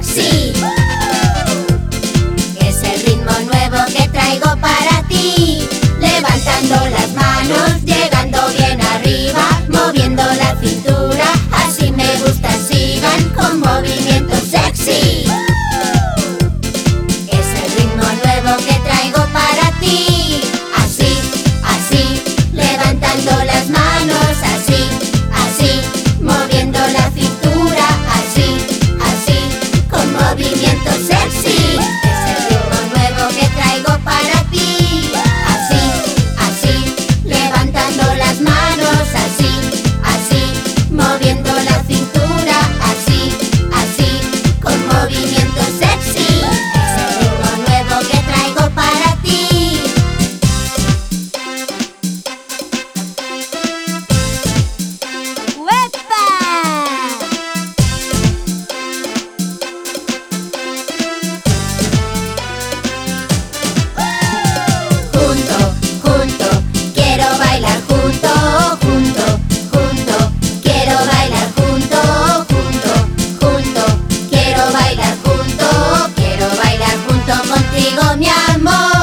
sexy. Es el ritmo nuevo que traigo para ti. Levantando las manos, llegando bien arriba, moviendo la cintura, así me gusta, sigan con movimiento sexy. Es el ritmo nuevo que traigo para ti. Así, así, levantando las manos, así, así, moviendo la cintura, así, así, con movimiento sexy. Es el ritmo nuevo que traigo para ti. Así, así, levantando las manos, así, así, moviendo la cintura, así, así, con movimiento sexy. Es el ritmo nuevo que traigo para ti. ¡Uepa! Junto, junto, quiero bailar junto, junto, junto, quiero bailar junto, junto, junto, quiero bailar junto contigo, mi amor.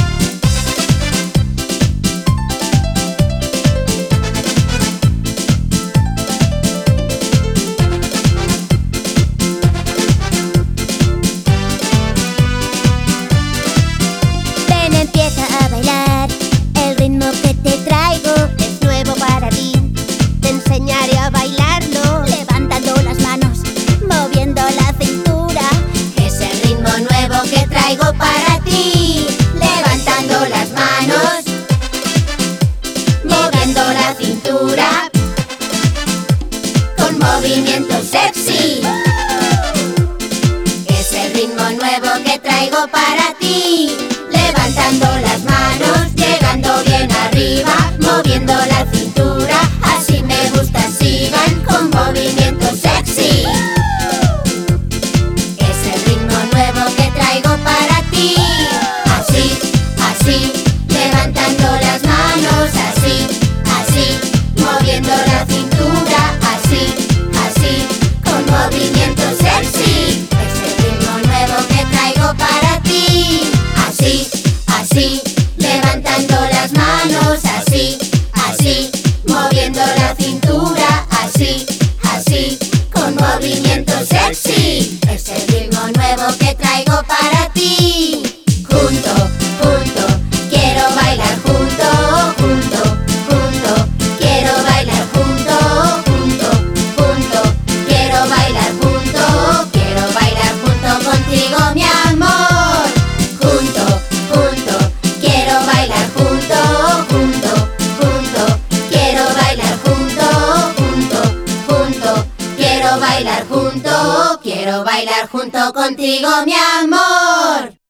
Ven, empieza a bailar. El ritmo que te traigo es nuevo para ti. Te enseñaré a bailarlo, levantando las manos, moviendo la cintura. Es el ritmo nuevo que traigo para ti. Levantando las manos, moviendo la cintura, con movimiento sexy. Es el ritmo nuevo que traigo para ti. Levantando las manos, llegando bien arriba, moviendo la cintura, así me gusta, sigan con movimiento sexy. Es el ritmo nuevo que traigo para ti. Así, así, levantando las manos, así, así, moviendo la cintura, así, así, con movimiento sexy. Es el ritmo nuevo que traigo para ti. Así, así, levantando las manos, así, así, moviendo la cintura, así, así, con movimiento sexy. Es el ritmo nuevo que traigo para ti. Junto, junto, quiero bailar junto, junto, junto, quiero bailar junto, junto, junto, quiero bailar junto contigo, mi amor. Junto, junto, quiero bailar junto, junto, junto, quiero bailar junto, junto, junto, quiero bailar junto contigo, mi amor.